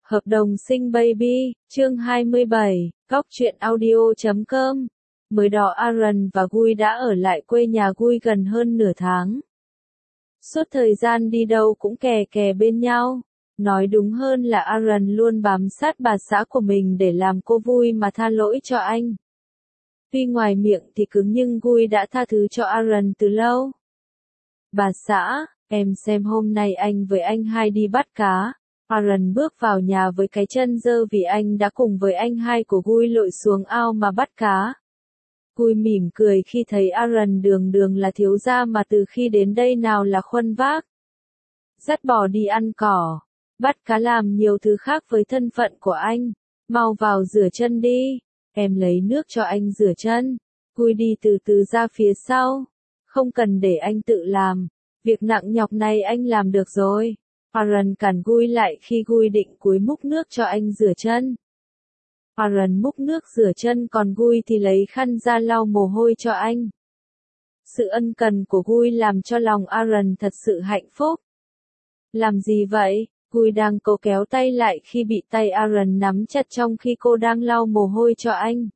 Hợp đồng sinh baby, chương 27, Góc truyện audio.com. Mới đó Aaron và Guy đã ở lại quê nhà Guy gần hơn nửa tháng. Suốt thời gian đi đâu cũng kè kè bên nhau. Nói đúng hơn là Aaron luôn bám sát bà xã của mình để làm cô vui mà tha lỗi cho anh. Tuy ngoài miệng thì cứng nhưng Guy đã tha thứ cho Aaron từ lâu. Bà xã, em xem hôm nay anh với anh hai đi bắt cá. Aaron bước vào nhà với cái chân dơ vì anh đã cùng với anh hai của Guy lội xuống ao mà bắt cá. Guy mỉm cười khi thấy Aaron đường đường là thiếu gia mà từ khi đến đây nào là khuân vác. Dắt bò đi ăn cỏ, bắt cá làm nhiều thứ khác với thân phận của anh. Mau vào rửa chân đi, em lấy nước cho anh rửa chân. Guy đi từ từ ra phía sau. Không cần để anh tự làm, việc nặng nhọc này anh làm được rồi. Aaron cản Guy lại khi Guy định cúi múc nước cho anh rửa chân. Aaron múc nước rửa chân còn Guy thì lấy khăn ra lau mồ hôi cho anh. Sự ân cần của Guy làm cho lòng Aaron thật sự hạnh phúc. Làm gì vậy? Guy đang cố kéo tay lại khi bị tay Aaron nắm chặt trong khi cô đang lau mồ hôi cho anh.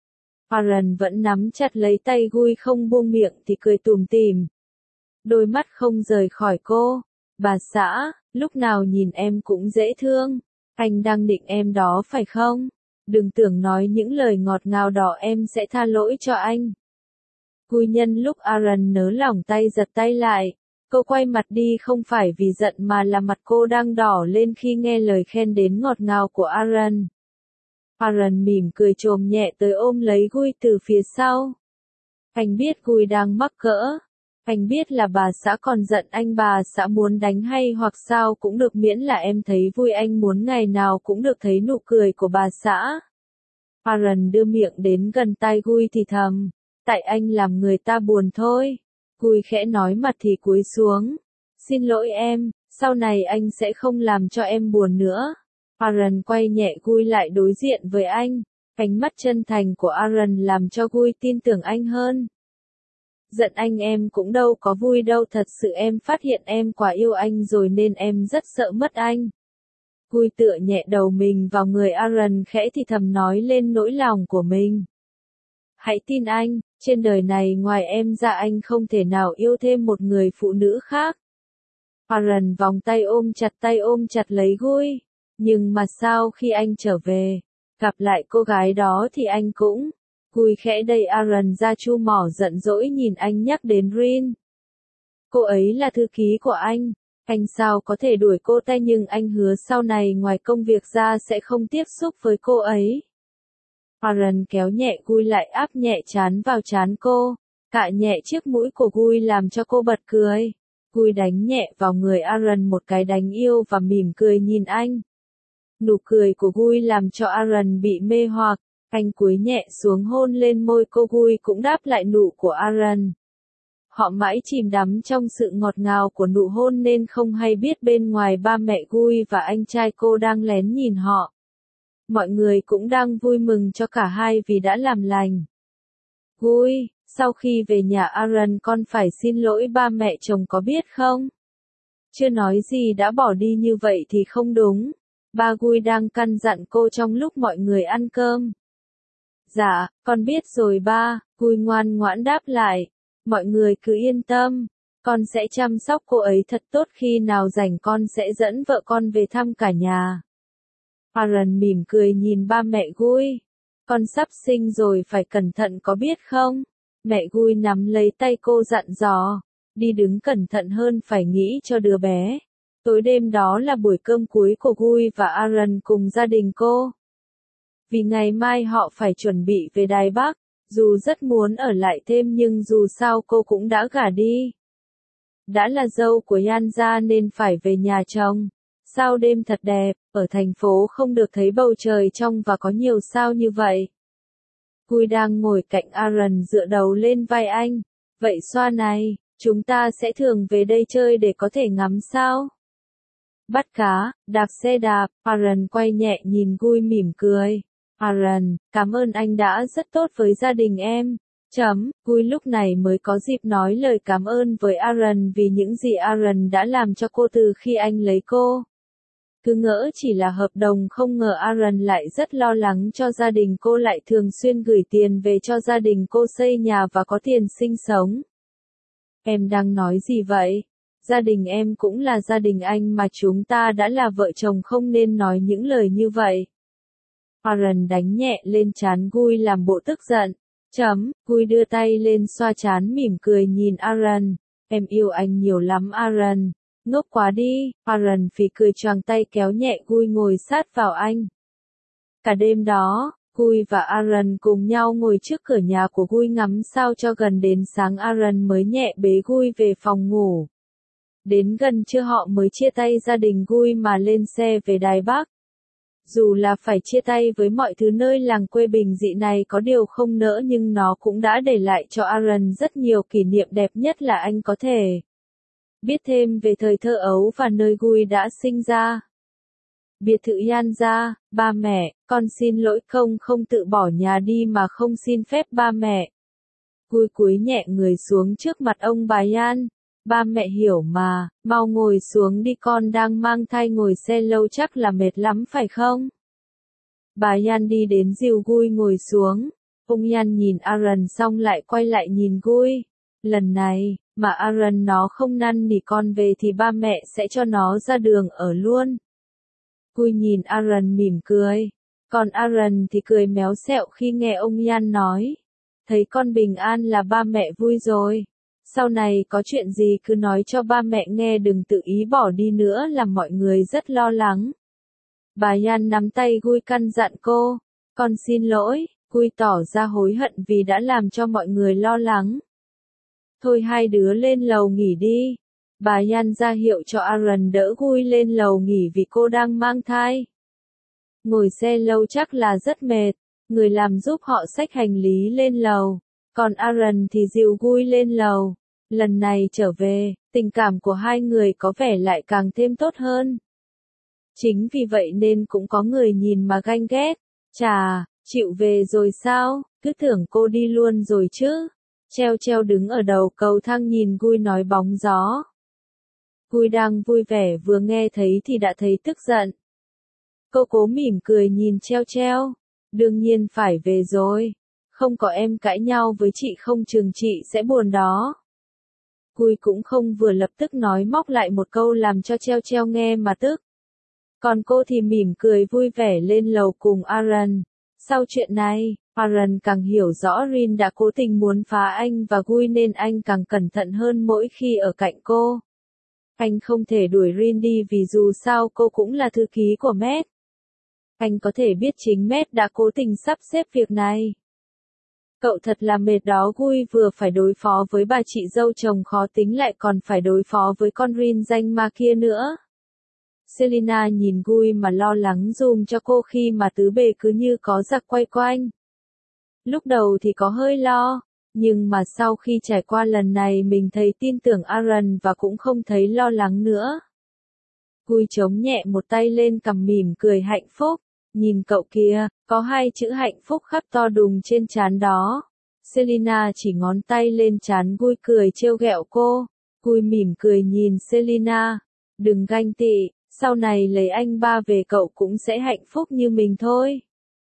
Aaron vẫn nắm chặt lấy tay Guy không buông miệng thì cười tủm tỉm. Đôi mắt không rời khỏi cô. Bà xã, lúc nào nhìn em cũng dễ thương. Anh đang định em đó phải không? Đừng tưởng nói những lời ngọt ngào đó em sẽ tha lỗi cho anh. Guy nhân lúc Aaron nới lỏng tay giật tay lại. Cô quay mặt đi không phải vì giận mà là mặt cô đang đỏ lên khi nghe lời khen đến ngọt ngào của Aaron. Aaron mỉm cười chồm nhẹ tới ôm lấy Guy từ phía sau. Anh biết Guy đang mắc cỡ. Anh biết là bà xã còn giận anh, bà xã muốn đánh hay hoặc sao cũng được miễn là em thấy vui, anh muốn ngày nào cũng được thấy nụ cười của bà xã. Aaron đưa miệng đến gần tai Guy thì thầm, tại anh làm người ta buồn thôi. Guy khẽ nói mặt thì cúi xuống. Xin lỗi em, sau này anh sẽ không làm cho em buồn nữa. Aaron quay nhẹ Guy lại đối diện với anh. Ánh mắt chân thành của Aaron làm cho Guy tin tưởng anh hơn. Giận anh em cũng đâu có vui đâu, thật sự em phát hiện em quá yêu anh rồi nên em rất sợ mất anh. Guy tựa nhẹ đầu mình vào người Aaron khẽ thì thầm nói lên nỗi lòng của mình. Hãy tin anh, trên đời này ngoài em ra anh không thể nào yêu thêm một người phụ nữ khác. Aaron vòng tay ôm chặt lấy Guy. Nhưng mà sao khi anh trở về, gặp lại cô gái đó thì anh cũng... Guy khẽ đẩy Aaron ra, chu mỏ giận dỗi nhìn anh nhắc đến Rin. Cô ấy là thư ký của anh sao có thể đuổi cô ta, nhưng anh hứa sau này ngoài công việc ra sẽ không tiếp xúc với cô ấy. Aaron kéo nhẹ Guy lại, áp nhẹ trán vào trán cô, cạ nhẹ chiếc mũi của Guy làm cho cô bật cười. Guy đánh nhẹ vào người Aaron một cái đánh yêu và mỉm cười nhìn anh. Nụ cười của Guy làm cho Aaron bị mê hoặc. Anh cúi nhẹ xuống hôn lên môi cô, Guy cũng đáp lại nụ của Aaron. Họ mãi chìm đắm trong sự ngọt ngào của nụ hôn nên không hay biết bên ngoài ba mẹ Guy và anh trai cô đang lén nhìn họ. Mọi người cũng đang vui mừng cho cả hai vì đã làm lành. Guy, sau khi về nhà Aaron con phải xin lỗi ba mẹ chồng có biết không? Chưa nói gì đã bỏ đi như vậy thì không đúng. Ba Guy đang căn dặn cô trong lúc mọi người ăn cơm. Dạ, con biết rồi ba, Guy ngoan ngoãn đáp lại. Mọi người cứ yên tâm, con sẽ chăm sóc cô ấy thật tốt, khi nào rảnh con sẽ dẫn vợ con về thăm cả nhà. Aaron mỉm cười nhìn ba mẹ Guy. Con sắp sinh rồi phải cẩn thận có biết không? Mẹ Guy nắm lấy tay cô dặn dò. Đi đứng cẩn thận hơn, phải nghĩ cho đứa bé. Tối đêm đó là buổi cơm cuối của Guy và Aaron cùng gia đình cô. Vì ngày mai họ phải chuẩn bị về Đài Bắc, dù rất muốn ở lại thêm nhưng dù sao cô cũng đã gả đi. Đã là dâu của Yan gia nên phải về nhà chồng. Sao đêm thật đẹp, ở thành phố không được thấy bầu trời trong và có nhiều sao như vậy. Guy đang ngồi cạnh Aaron dựa đầu lên vai anh. Vậy xoa này, chúng ta sẽ thường về đây chơi để có thể ngắm sao? Bắt cá, đạp xe đạp, Aaron quay nhẹ nhìn Guy mỉm cười. Aaron, cảm ơn anh đã rất tốt với gia đình em. Guy lúc này mới có dịp nói lời cảm ơn với Aaron vì những gì Aaron đã làm cho cô từ khi anh lấy cô. Cứ ngỡ chỉ là hợp đồng, không ngờ Aaron lại rất lo lắng cho gia đình cô, lại thường xuyên gửi tiền về cho gia đình cô xây nhà và có tiền sinh sống. Em đang nói gì vậy? Gia đình em cũng là gia đình anh mà, chúng ta đã là vợ chồng, không nên nói những lời như vậy. Aaron đánh nhẹ lên trán Guy làm bộ tức giận. Guy đưa tay lên xoa trán mỉm cười nhìn Aaron. Em yêu anh nhiều lắm Aaron. Ngốc quá đi. Aaron phì cười choàng tay kéo nhẹ Guy ngồi sát vào anh. Cả đêm đó, Guy và Aaron cùng nhau ngồi trước cửa nhà của Guy ngắm sao cho gần đến sáng Aaron mới nhẹ bế Guy về phòng ngủ. Đến gần trưa họ mới chia tay gia đình Guy mà lên xe về Đài Bắc. Dù là phải chia tay với mọi thứ nơi làng quê bình dị này có điều không nỡ, nhưng nó cũng đã để lại cho Aaron rất nhiều kỷ niệm đẹp, nhất là anh có thể biết thêm về thời thơ ấu và nơi Guy đã sinh ra. Biệt thự Yan gia. Ba mẹ, con xin lỗi, không tự bỏ nhà đi mà không xin phép ba mẹ. Guy cúi nhẹ người xuống trước mặt ông bà Yan. Ba mẹ hiểu mà, mau ngồi xuống đi, con đang mang thai, ngồi xe lâu chắc là mệt lắm phải không? Bà Yan đi đến dìu Guy ngồi xuống. Ông Yan nhìn Aaron xong lại quay lại nhìn Guy. Lần này, mà Aaron nó không năn nỉ con về thì ba mẹ sẽ cho nó ra đường ở luôn. Guy nhìn Aaron mỉm cười. Còn Aaron thì cười méo xẹo khi nghe ông Yan nói. Thấy con bình an là ba mẹ vui rồi. Sau này có chuyện gì cứ nói cho ba mẹ nghe, đừng tự ý bỏ đi nữa, làm mọi người rất lo lắng. Bà Yan nắm tay Guy căn dặn cô. Con xin lỗi. Guy tỏ ra hối hận vì đã làm cho mọi người lo lắng. Thôi hai đứa lên lầu nghỉ đi. Bà Yan ra hiệu cho Aaron đỡ Guy lên lầu nghỉ vì cô đang mang thai. Ngồi xe lâu chắc là rất mệt. Người làm giúp họ xách hành lý lên lầu. Còn Aaron thì dìu Guy lên lầu. Lần này trở về, tình cảm của hai người có vẻ lại càng thêm tốt hơn. Chính vì vậy nên cũng có người nhìn mà ganh ghét. Chà, chịu về rồi sao, cứ tưởng cô đi luôn rồi chứ. Treo đứng ở đầu cầu thang nhìn Guy nói bóng gió. Guy đang vui vẻ vừa nghe thấy thì đã thấy tức giận. Cô cố mỉm cười nhìn Treo. Đương nhiên phải về rồi. Không có em cãi nhau với chị không chừng chị sẽ buồn đó. Guy cũng không vừa, lập tức nói móc lại một câu làm cho Treo nghe mà tức. Còn cô thì mỉm cười vui vẻ lên lầu cùng Aaron. Sau chuyện này, Aaron càng hiểu rõ Rin đã cố tình muốn phá anh và Guy nên anh càng cẩn thận hơn mỗi khi ở cạnh cô. Anh không thể đuổi Rin đi vì dù sao cô cũng là thư ký của Matt. Anh có thể biết chính Matt đã cố tình sắp xếp việc này. Cậu thật là mệt đó. Guy vừa phải đối phó với bà chị dâu chồng khó tính lại còn phải đối phó với con Rin danh ma kia nữa. Selina nhìn Guy mà lo lắng dùm cho cô khi mà tứ bề cứ như có giặc quay quanh. Lúc đầu thì có hơi lo, nhưng mà sau khi trải qua lần này mình thấy tin tưởng Aaron và cũng không thấy lo lắng nữa. Guy chống nhẹ một tay lên cằm mỉm cười hạnh phúc. Nhìn cậu kìa, có hai chữ hạnh phúc khắc to đùng trên trán đó. Selina chỉ ngón tay lên trán Guy cười trêu ghẹo cô. Guy mỉm cười nhìn Selina. Đừng ganh tị, sau này lấy anh ba về cậu cũng sẽ hạnh phúc như mình thôi.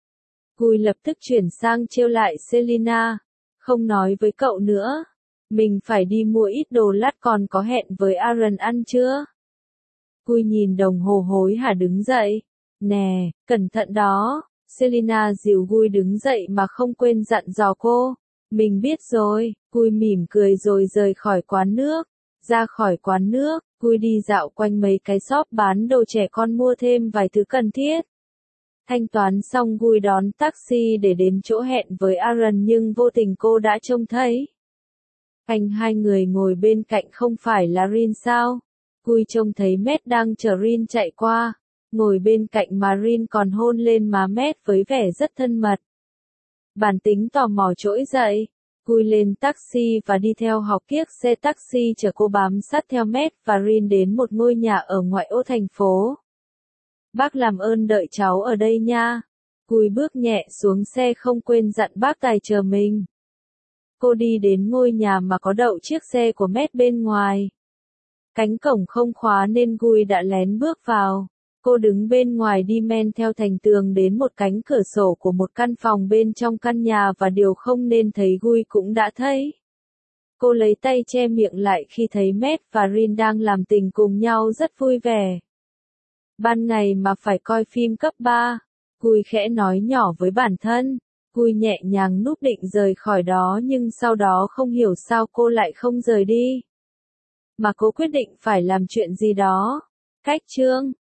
Guy lập tức chuyển sang trêu lại Selina. Không nói với cậu nữa. Mình phải đi mua ít đồ lát, còn có hẹn với Aaron ăn chưa? Guy nhìn đồng hồ hối hả đứng dậy. Nè, cẩn thận đó. Selina dìu Guy đứng dậy mà không quên dặn dò cô. Mình biết rồi. Guy mỉm cười rồi rời khỏi quán nước. Ra khỏi quán nước, Guy đi dạo quanh mấy cái shop bán đồ trẻ con mua thêm vài thứ cần thiết. Thanh toán xong Guy đón taxi để đến chỗ hẹn với Aaron, nhưng vô tình cô đã trông thấy. Hai người ngồi bên cạnh không phải là Rin sao? Guy trông thấy Matt đang chờ Rin chạy qua. Ngồi bên cạnh mà Rin còn hôn lên má Matt với vẻ rất thân mật. Bản tính tò mò trỗi dậy. Guy lên taxi và đi theo học kiếc xe taxi chở cô bám sát theo Matt và Rin đến một ngôi nhà ở ngoại ô thành phố. Bác làm ơn đợi cháu ở đây nha. Guy bước nhẹ xuống xe không quên dặn bác tài chờ mình. Cô đi đến ngôi nhà mà có đậu chiếc xe của Matt bên ngoài. Cánh cổng không khóa nên Guy đã lén bước vào. Cô đứng bên ngoài đi men theo thành tường đến một cánh cửa sổ của một căn phòng bên trong căn nhà và điều không nên thấy Gui cũng đã thấy. Cô lấy tay che miệng lại khi thấy Matt và Rin đang làm tình cùng nhau rất vui vẻ. Ban ngày mà phải coi phim cấp 3, Gui khẽ nói nhỏ với bản thân. Gui nhẹ nhàng núp định rời khỏi đó nhưng sau đó không hiểu sao cô lại không rời đi. Mà cô quyết định phải làm chuyện gì đó. Cách chương